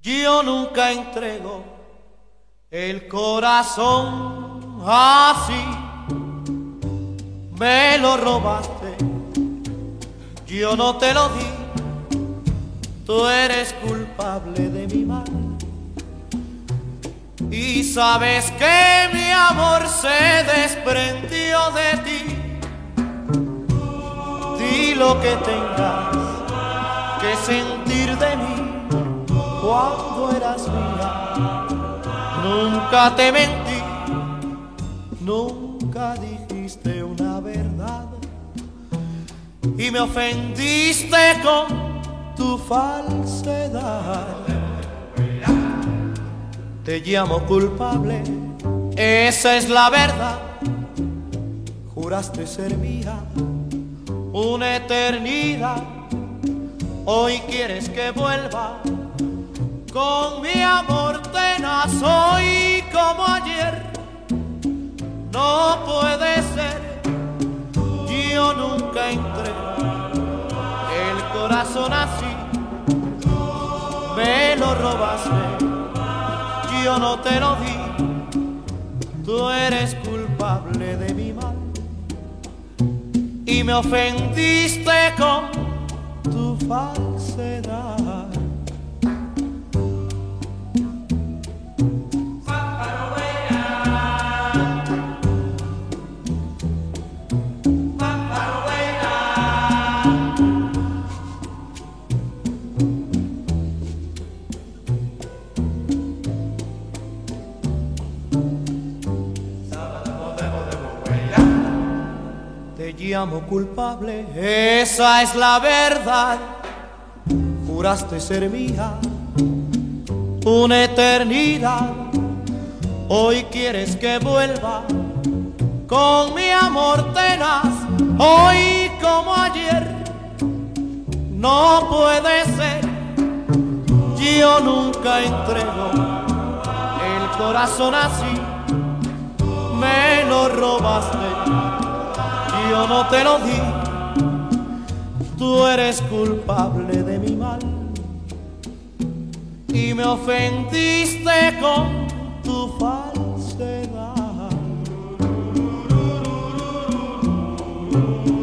Yo nunca entrego el corazón así. Me lo robaste, yo no te lo di. Tú eres culpable de mi mal. Y sabes que mi amor se desprendió de ti. Di lo que tengas que sentir de mí cuando eras mía. Nunca te mentí, nunca dijiste una verdad y me ofendiste con tu falsedad. Te llamo culpable, esa es la verdad. Juraste ser mía una eternidad. Hoy quieres que vuelva con mi amor tenaz. Hoy como ayer no puede ser. Yo nunca entregué el corazón así. Me lo robaste, yo no te lo di. Tú eres culpable de mi mal y me ofendiste con tu falsedad. Te llamo culpable, esa es la verdad. Juraste ser mía una eternidad. Hoy quieres que vuelva con mi amor tenaz. Hoy como ayer no puede ser. Yo nunca entrego el corazón así. Me lo robaste, yo no te lo di. Tú eres culpable de mi mal y me ofendiste con tu falsedad.